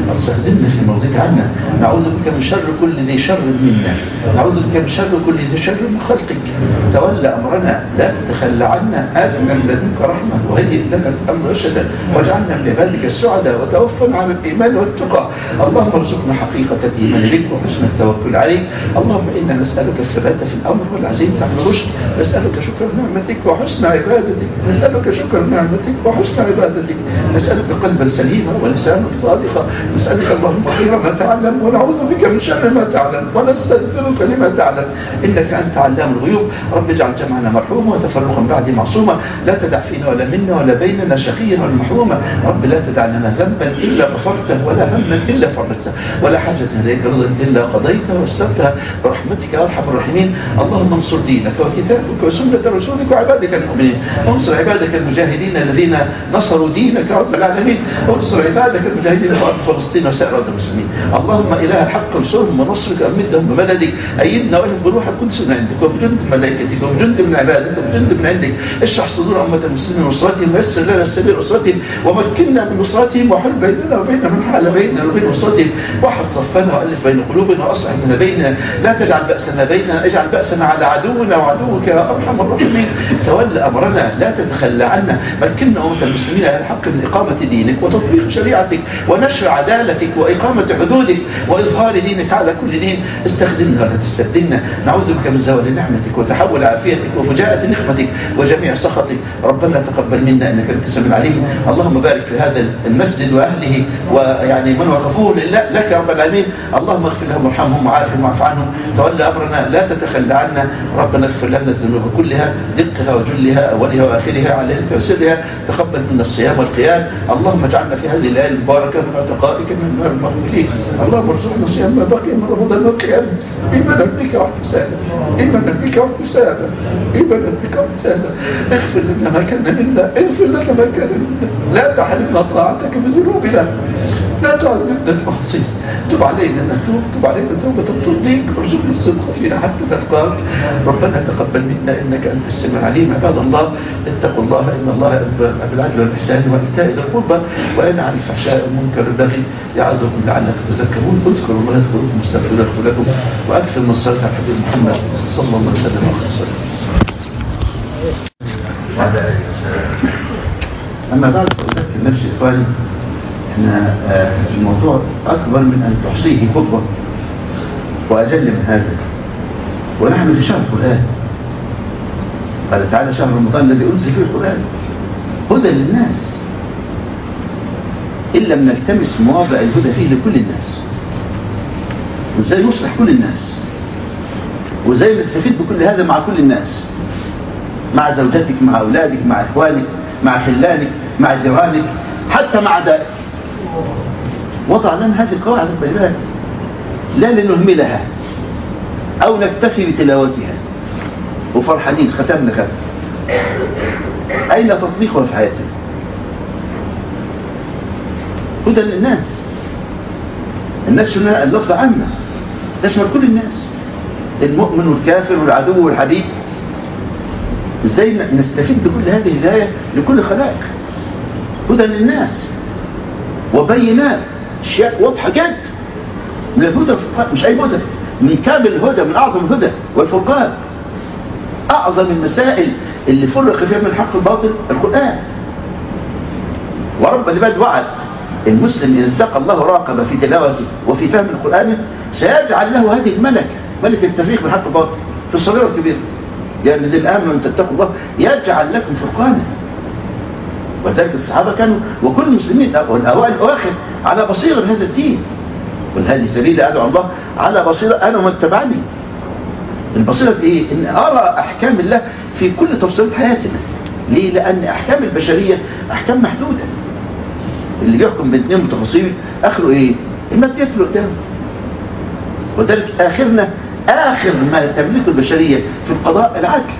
استخدمنا في مرضيك عنا. نعوذ بك من شر كل ذي شر منا، نعوذ بك من شر كل ذي شر من خلقك. تولى أمرنا، لا تتخلى عنا، آتنا من لدنك رحمة وهيئ لنا الأمر رشدا، واجعلنا من عبادك السعداء، وتوفنا على الإيمان والتقى. اللهم ارزقنا حقيقة الإيمان بك وحسن التوكل عليك. اللهم إنا نسألك الثبات في الأمر والعزيمة على الرشد، نسألك شكر نعمتك وحسن عبادتك، نسألك شكر نعمتك وحسن عبادتك، نسألك قلبا سليما ولسانا صادقا، نسألك اللهم خير ما تعلم ونعوذ بك من شر ما تعلم ونستغفرك لما تعلم، إنك أنت علام الغيوب. رب اجعل جمعنا مرحوما وتفرقا بعد معصوما، لا تدع فينا ولا منا ولا بيننا شقيا ولا محروما. رب لا تدع لنا ذنبا إلا غفرته ولا هما إلا فرجته ولا حاجة إليك رضا إلا قضيتها ويسرتها برحمتك يا أرحم الراحمين. اللهم انصر دينك وكتابك وسنة رسولك وعبادك المؤمنين، انصر عبادك المجاهدين الذين نصروا دينك رب العالمين، انصر عبادك المجاهدين في أرض فلسطين وسائر أرض المسلمين. اللهم إله الحق انصرهم ونصرك أمدهم بمددك، أيدنا وهم بروح القدس من عندك وبجند ملائكتك وبجند من عبادك وبجند من عندك. اشرح صدور أمة المسلمين ونصرتهم ويسر لنا السبيل نصرتهم ومكننا من نصرتهم وحل بيننا وبين من حال بيننا وبين نصرتهم، وحد صفنا وألف بين قلوبنا وأصلح من بيننا، لا تجعل بأسنا بيننا، اجعل بأسنا على عدونا وعدوك يا أرحم الراحمين. تولى أمرنا، لا تتخلى عنا، مكننا أمة المسلمين على الحق من إقامة دينك وتطبيق شريعتك ونشر عدالتك وإقامة حدودك وإظهار دينك على كل دين. استخدمنا ولا تستبدلنا، نعوذ بك من زوال نعمتك وتحول عافيتك وفجاءة نقمتك وجميع سخطك. ربنا تقبل منا إنك أنت السميع العليم. اللهم بارك في هذا المسجد وأهله ويعني من وقفوه لك يا رب العالمين. اللهم اغفر لهم وارحمهم وعافهم واعف عنهم. تولى أمرنا، لا تتخلى عنا. ربنا اغفر لنا الذنوب كلها، دقها وجلها، أولها وآخرها، عليها وسرها. تقبل منا الصيام والقيام. اللهم اجعلنا في هذه الليالي المباركة من عتقائك من النار المغفرين. اللهم ارزقنا صيام ما بقي من رمضان والقيام إيمانا بك واحتسابا، إيمانا بك واحتسابا، إيمانا بك واحتسابا. اغفر لنا ما كان منا، اغفر لنا ما كان منا، لا تحرمنا طاعتك بذنوبنا، لا تعذبنا بمعصية. تب علينا نتوب، تب علينا توبة ترضيك، ارزقنا الصدق فيها حتى نلقاك. ربنا تقبل منا إنك أنت السميع العليم. عباد الله اتقوا الله، إن الله يأمر بالعدل والإحسان وإيتاء ذي القربى وينهى عن الفحشاء والمنكر والبغي يعظكم لعلكم تذكرون. اذكروا الله يذكركم واستغفروه يغفر لكم، وأكثر من الصلاة على حبيب محمد صلى الله عليه وسلم وسلم. وعلى آله وسلم. أما بعد فأذكر نفسي إخواني، إحنا الموضوع أكبر من أن تحصيه خطبة وأجل من هذا، ونحن في شهر القرآن. قال تعالى شهر رمضان الذي أنزل فيه القرآن هدى للناس، إن لم نلتمس مواضع الهدى فيه لكل الناس. وإزاي نصلح كل الناس، وإزاي نستفيد بكل هذا مع كل الناس، مع زوجتك، مع أولادك، مع إخوانك، مع خلانك، مع جيرانك، حتى مع دائك. وضع لنا هذه القواعد البينات، لا لنهملها أو نكتفي بتلاوتها وفرحانين ختمنا ختم. أين تطبيقها في حياتنا؟ هدى للناس. الناس شنو اللفظ عامة تشمل كل الناس، المؤمن والكافر والعدو والحبيب. ازاي نستفيد بكل هذه الهداية لكل خلائق؟ هدى للناس وبينات، اشياء واضحة جدا من الهدى والفرقان، مش اي هدى، من كامل الهدى، من اعظم الهدى والفرقان. اعظم المسائل اللي فرق فيها من حق الباطل القرآن. ورب العباد وعد المسلم إن اتقى الله راقب في تلاوته وفي فهم القرآن سيجعل له هذه الملكة، ملكة التفريق من حق الباطل في الصغير والكبير. يا يعني الذين آمنوا أن تتقوا الله يجعل لكم فرقانا. وذلك الصحابة كانوا وكل المسلمين والأوائل الأواخر على بصيرة بهذا الدين. والهذه سبيل أدعو الله على بصيرة أنا ومن تبعني. البصيرة إيه؟ إن أرى أحكام الله في كل تفصيلات حياتنا. ليه؟ لأن أحكام البشرية أحكام محدودة. اللي بيحكم بين اثنين متخاصمين آخره إيه؟ الماديات اللي قدامه. وذلك آخرنا آخر ما تملكه البشرية في القضاء العدل.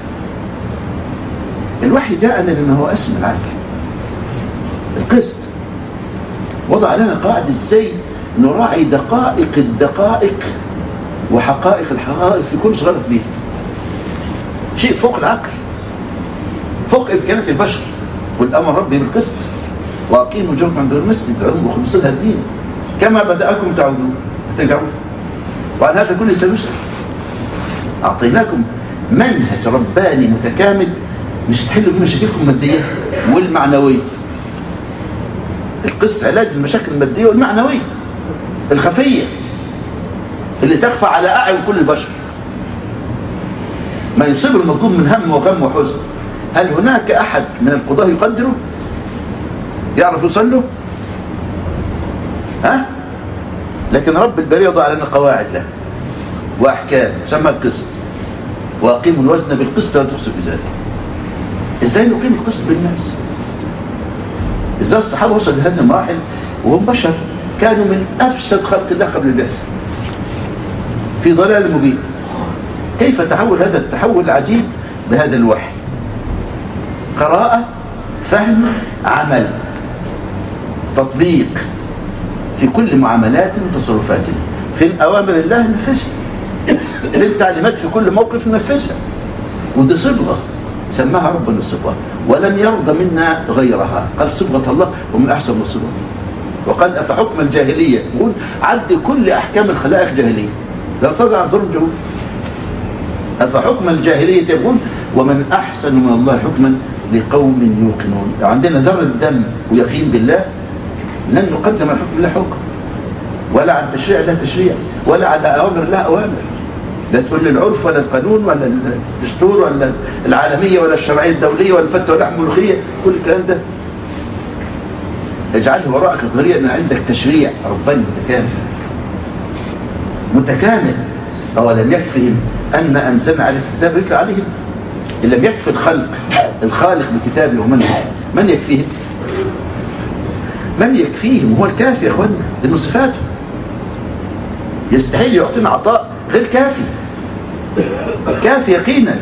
الوحي جاءنا بما هو اسم العدل، القسط. وضع لنا قاعدة ازاي نراعي دقائق الدقائق وحقائق الحقائق في كل صغيرة كبيرة. شيء فوق العقل، فوق إمكانات البشر. والأمر ربي بالقسط وأقيموا وجوهكم عند المسجد وعلموا مخلصين الدين. كما بدأكم تعودون ترجعون، وعن هذا كله سنسأل. أعطيناكم منهج رباني متكامل مش تحلوا بيه مشاكلكم المادية والمعنوية. القسط علاج المشاكل المادية والمعنوية الخفية اللي تخفى على أعين كل البشر. ما يصيب المظلوم من هم وغم وحزن، هل هناك أحد من القضاة يقدره يعرف يوصل له؟ ها؟ لكن رب البرية وضع لنا قواعد له وأحكام سمى القسط، وأقيموا الوزن بالقسط ولا تخسروا بذلك. إزاي نقيم القسط بالنفس؟ إزاي الصحابة وصلوا لهذه المراحل وهم بشر كانوا من أفسد خلق الله قبل البعثة في ضلال مبين؟ كيف تحول هذا التحول العجيب بهذا الوحي؟ قراءة، فهم، عمل، تطبيق في كل معاملاتنا وتصرفاتنا. في أوامر الله ننفذها، للتعليمات في كل موقف ننفذها، ودي صبغة سماها ربنا الصبغة، ولم يرضى منا غيرها. قال صبغة الله ومن أحسن من الصبغة. وقال أفحكم الجاهلية، يقول عد كل أحكام الخلائق جاهلية لا صدر عن ظلم جهود. أفحكم الجاهلية يقول ومن أحسن من الله حكما لقوم يوقنون. عندنا ذرة دم ويقين بالله لن نقدم على حكم الله حكم، ولا عن تشريع الله تشريع، ولا على أوامر الله أوامر. لا تقول لي العرف ولا القانون ولا الدستور ولا العالمية ولا الشرعية الدولية ولا الفتوى ولا الملوخية، كل الكلام ده اجعله وراءك الضرية أن عندك تشريع رباني متكامل متكامل. أولم يكفهم أن أنزلنا على الكتاب يتلى عليهم؟ إن لم يكفي الخلق الخالق بكتابه ومن من يكفيهم؟ من يكفيهم؟ هو الكافي يا أخوانا، دي صفاته. يستحيل يعطينا عطاء غير كافي، كافي يقينا.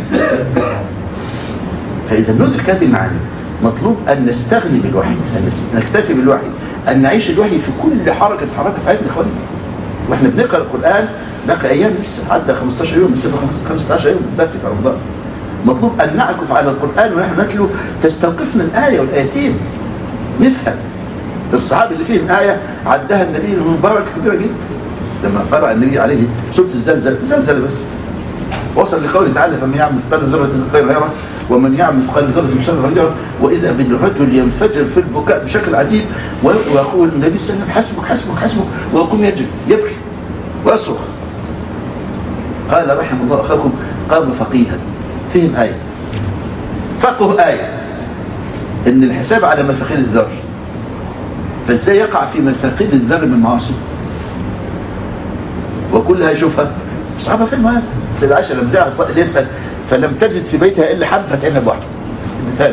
فإذا ندرك هذه المعاني مطلوب أن نستغني بالوحي، أن نكتفي بالوحي، أن نعيش الوحي في كل حركة حركة في حياتنا. إخواني وإحنا بنقرأ القرآن نقرأ أيام لسه عدى خمستاشر يوم، لسه خمسة عشر يوم باقي في رمضان. مطلوب أن نعكف على القرآن ونحن نتلو تستوقفنا الآية والآيتين نفهم. الصحابي اللي فيهم آية عدها النبي من بركة كبيرة جدا لما قرأ النبي عليه سورة الزلزل، زلزل بس وصل لقوله تعالى فمن يعمل مثقال ذرة خيرا يره ومن يعمل مثقال ذرة شرا يره وإذا بالرجل ينفجر في البكاء بشكل عجيب ويقول النبي صلى الله عليه وسلم حسبك حسبك حسبك ويقوم يجري يبكي ويصرخ. قال رحم الله أخاكم قام فقيها فهم آية، فقه آية إن الحساب على مثاقيل الذر، فازاي يقع في مثاقيل الذر من معاصي وكلها يشوفها؟ الصحابة فهموا هذا. سيدة عائشة لم جاء يسأل فلم تجد في بيتها إلا حبة عنب واحدة مثال،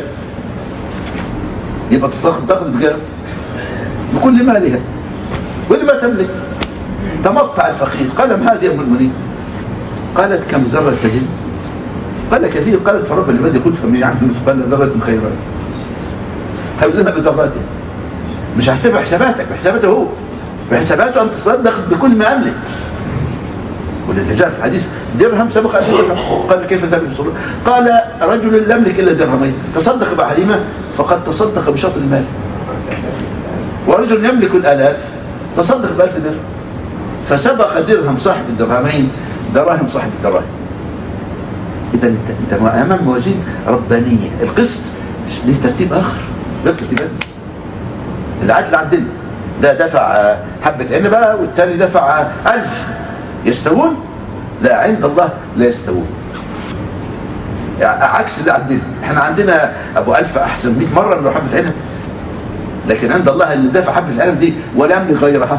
يبقى تاخذ بجرب بكل مالها كل ما تملك. تمطع الفقير قال ما هذه يا أم المؤمنين؟ قالت كم ذرة تزن؟ قال كثير. قالت فرب العباد يقول فمن يعمل مثقال ذرة خيرا هيوزنها بذراته، مش هحسبها حساباتك، بحساباته هو، بحساباته أن تصدق بكل ما أملك. والذي جاء في الحديث درهم سبق ألف درهم. قال كيف ذلك بصورة؟ قال رجل لا يملك إلا درهمين تصدق بأحدهما فقد تصدق بشطر المال، ورجل يملك الآلاف تصدق بألف درهم فسبق درهم صاحب الدرهمين دراهم صاحب الدراهم. إذا أنت أمام موازين ربانية. القسط ليه ترتيب آخر غير ترتيبات. العدل عندنا ده دفع حبة عنبة والتاني دفع ألف، يستوون؟ لا، عند الله لا يستوون. يعني عكس اللي عندنا، احنا عندنا ابو ألف احسن مئة مرة من حبة عنب، لكن عند الله اللي دفع حبة العنب دي ولا يملك غيرها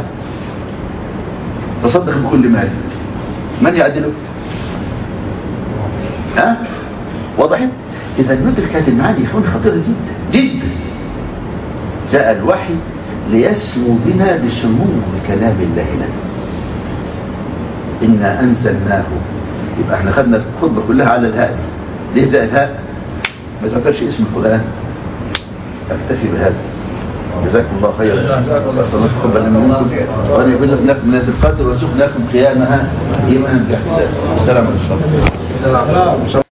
تصدق بكل مال. من يعدله؟ ها؟ واضح؟ اذا ندرك هذه المعاني يكون خطيرة جدا جدا. جاء الوحي ليسمو بنا بسمو كلام الله لنا. إنا أنزلناه، يبقى احنا خدنا الخطبة كلها على الهاء. ليه ده الهاء؟ ما ذكرش اسم القرآن. أكتفي بهذا. جزاكم الله خيرا. أصلا تقبل منكم وأن يبلغ لكم من القدر ويرزقناكم قيامها إيمانا باحتساب. السلام عليكم.